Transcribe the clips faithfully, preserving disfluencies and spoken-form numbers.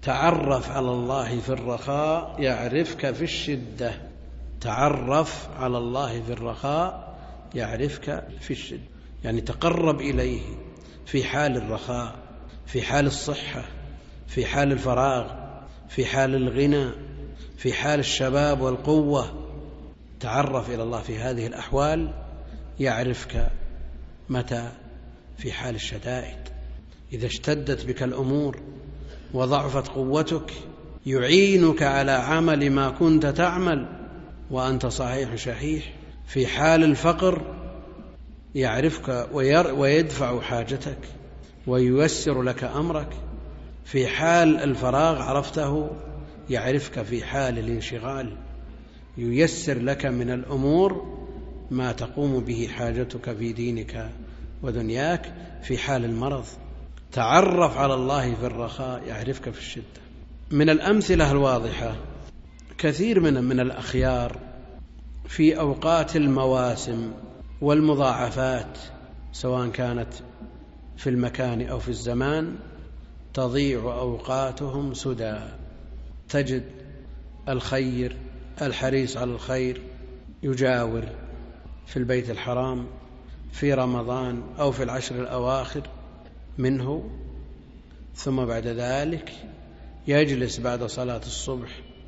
تعرف على الله في الرخاء يعرفك في الشدة. تعرف على الله في الرخاء يعرفك في الشدة، يعني تقرب إليه في حال الرخاء، في حال الصحة، في حال الفراغ، في حال الغنى، في حال الشباب والقوة. تعرف إلى الله في هذه الأحوال يعرفك متى في حال الشدائد. إذا اشتدت بك الأمور وضعفت قوتك يعينك على عمل ما كنت تعمل وأنت صحيح شحيح. في حال الفقر يعرفك ويدفع حاجتك وييسر لك أمرك. في حال الفراغ عرفته يعرفك. في حال الانشغال ييسر لك من الأمور ما تقوم به حاجتك في دينك ودنياك. في حال المرض تعرف على الله في الرخاء يعرفك في الشدة. من الأمثلة الواضحة كثير من من الأخيار في أوقات المواسم والمضاعفات سواء كانت في المكان أو في الزمان تضيع أوقاتهم سدى. تجد الخير الحريص على الخير يجاور في البيت الحرام في رمضان أو في العشر الأواخر منه، ثم بعد ذلك يجلس بعد صلاة الصبح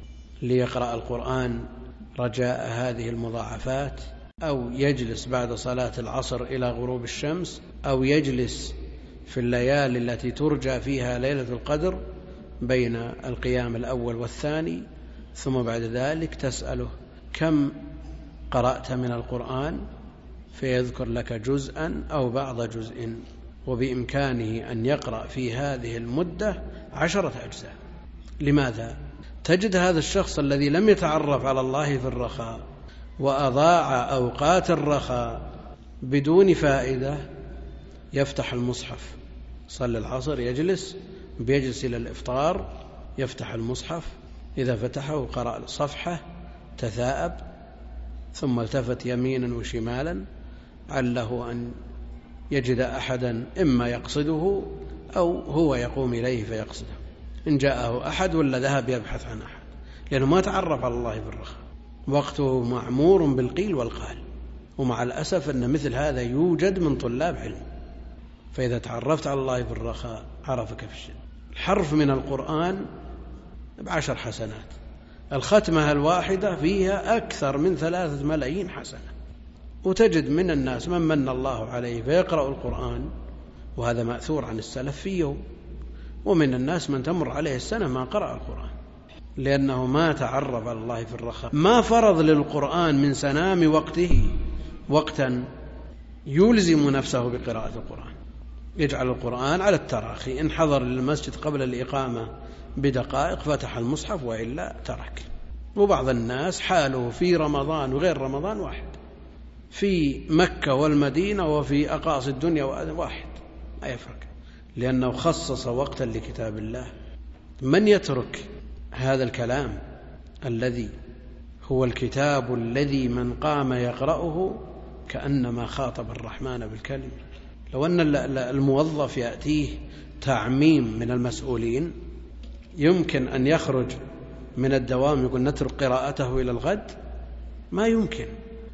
ليقرأ القرآن رجاء هذه المضاعفات، أو يجلس بعد صلاة العصر إلى غروب الشمس، أو يجلس في الليالي التي ترجى فيها ليلة القدر بين القيام الأول والثاني، ثم بعد ذلك تسأله كم قرأت من القرآن فيذكر لك جزءا أو بعض جزء، وبإمكانه أن يقرأ في هذه المدة عشرة أجزاء. لماذا؟ تجد هذا الشخص الذي لم يتعرف على الله في الرخاء وأضاع أوقات الرخاء بدون فائدة يفتح المصحف، صلى العصر يجلس بيجلس إلى الإفطار يفتح المصحف، إذا فتحه قرأ صفحة تثاءب ثم التفت يمينا وشمالا عله أن يجد أحدا إما يقصده أو هو يقوم إليه فيقصده، إن جاءه أحد ولا ذهب يبحث عن أحد، لأنه ما تعرف على الله بالرخاء، وقته معمور بالقيل والقال. ومع الأسف أن مثل هذا يوجد من طلاب علم. فإذا تعرفت على الله بالرخاء عرفك في الشدة. الحرف من القرآن بعشر حسنات، الختمة الواحدة فيها أكثر من ثلاثة ملايين حسنة. وتجد من الناس من من الله عليه فيقرأ القرآن، وهذا مأثور عن السلف في يوم، ومن الناس من تمر عليه السنة ما قرأ القرآن، لأنه ما تعرف على الله في الرخاء، ما فرض للقرآن من سنام وقته وقتا يلزم نفسه بقراءة القرآن، يجعل القرآن على التراخي، إن حضر للمسجد قبل الإقامة بدقائق فتح المصحف وإلا ترك. وبعض الناس حاله في رمضان وغير رمضان واحد، في مكة والمدينة وفي أقاصي الدنيا واحد، ما يفرق، لأنه خصص وقتا لكتاب الله. من يترك هذا الكلام الذي هو الكتاب الذي من قام يقرأه كأنما خاطب الرحمن بالكلمة. لو أن الموظف يأتيه تعميم من المسؤولين يمكن أن يخرج من الدوام يقول نترك قراءته إلى الغد، ما يمكن،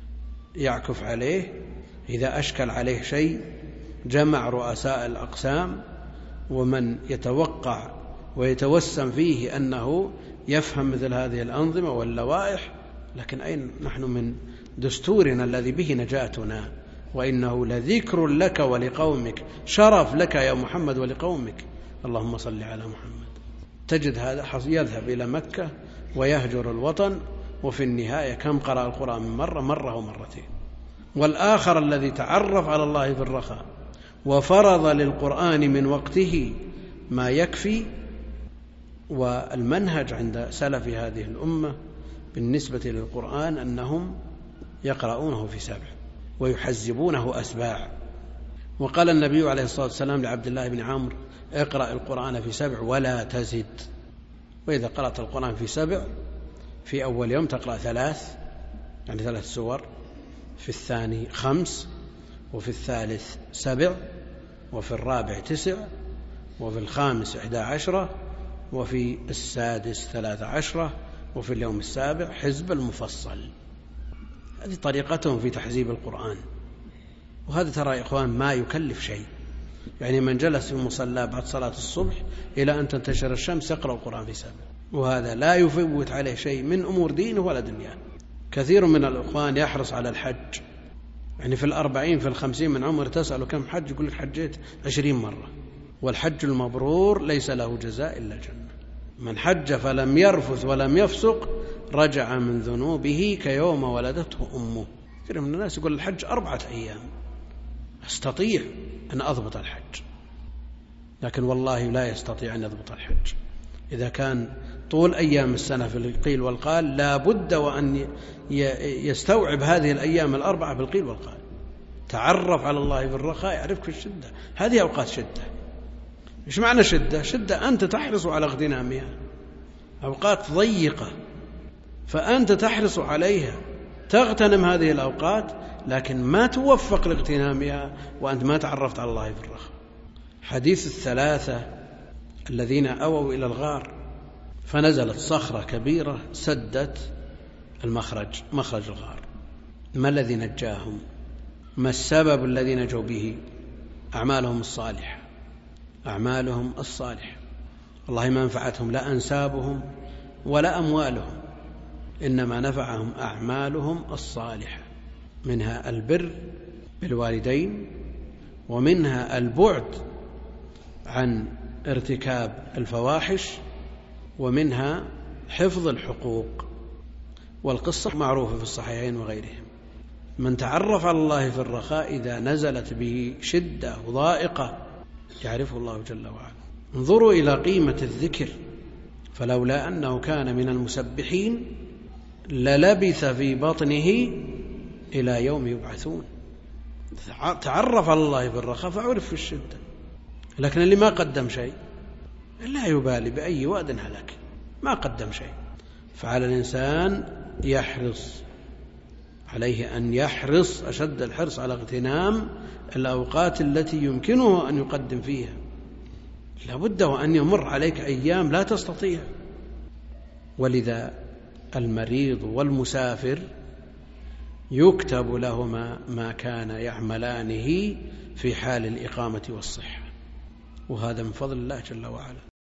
يعكف عليه. إذا أشكل عليه شيء جمع رؤساء الأقسام ومن يتوقع ويتوسم فيه أنه يفهم مثل هذه الأنظمة واللوائح، لكن أين نحن من دستورنا الذي به نجاتنا؟ وإنه لذكر لك ولقومك، شرف لك يا محمد ولقومك، اللهم صل على محمد. تجد هذا يذهب إلى مكة ويهجر الوطن، وفي النهاية كم قرأ القرآن من مرة مرة ومرتين. والآخر الذي تعرف على الله في الرخاء وفرض للقرآن من وقته ما يكفي. والمنهج عند سلف هذه الأمة بالنسبة للقرآن أنهم يقرؤونه في سبع ويحزبونه أسباع. وقال النبي عليه الصلاة والسلام لعبد الله بن عمرو اقرأ القرآن في سبع ولا تزد. وإذا قرأت القرآن في سبع في أول يوم تقرأ ثلاث، يعني ثلاث سور، في الثاني خمس، وفي الثالث سبع، وفي الرابع تسع، وفي الخامس إحدى عشرة، وفي السادس ثلاث عشرة، وفي اليوم السابع حزب المفصل. هذه طريقتهم في تحزيب القرآن. وهذا ترى يا إخوان ما يكلف شيء، يعني من جلس في المصلى بعد صلاة الصبح إلى أن تنتشر الشمس يقرأ القرآن في سبع، وهذا لا يفوت عليه شيء من أمور دينه ولا دنياه. كثير من الإخوان يحرص على الحج، يعني في الأربعين في الخمسين من عمر تسأله كم حج يقول لك حجيت عشرين مرة. والحج المبرور ليس له جزاء إلا الجنة. من حج فلم يرفث ولم يفسق رجع من ذنوبه كيوم ولدته أمه. كثير من الناس يقول الحج أربعة أيام، أستطيع أن أضبط الحج، لكن والله لا يستطيع أن يضبط الحج. إذا كان طول أيام السنة في القيل والقال لا بد وأن يستوعب هذه الأيام الأربعة بالقيل والقال. تعرف على الله في الرخاء يعرفك في الشدة. هذه أوقات شدة. إيش معنى شدة؟ شدة أنت تحرص على اغتنامها، أوقات ضيقة فأنت تحرص عليها، تغتنم هذه الأوقات، لكن ما توفق لاغتنامها وأنت ما تعرفت على الله في الرخاء. حديث الثلاثة الذين أووا إلى الغار فنزلت صخرة كبيرة سدت المخرج، مخرج الغار. ما الذي نجاهم؟ ما السبب الذي نجوا به؟ أعمالهم الصالحة، أعمالهم الصالحة. والله ما نفعتهم لا أنسابهم ولا أموالهم، إنما نفعهم أعمالهم الصالحة، منها البر بالوالدين، ومنها البعد عن ارتكاب الفواحش، ومنها حفظ الحقوق. والقصة معروفة في الصحيحين وغيرهم. من تعرف على الله في الرخاء إذا نزلت به شدة وضائقة يعرفه الله جل وعلا. انظروا إلى قيمة الذكر، فلولا أنه كان من المسبحين للبث في بطنه إلى يوم يبعثون. تعرف على الله في الرخاء فعرف في الشدة. لكن اللي ما قدم شيء لا يبالي بأي واد هلك، ما قدم شيء. فعلى الإنسان يحرص، عليه أن يحرص أشد الحرص على اغتنام الأوقات التي يمكنه أن يقدم فيها. لابد وأن يمر عليك أيام لا تستطيع. ولذا المريض والمسافر يكتب لهما ما كان يعملانه في حال الإقامة والصحة، وهذا من فضل الله جل وعلا.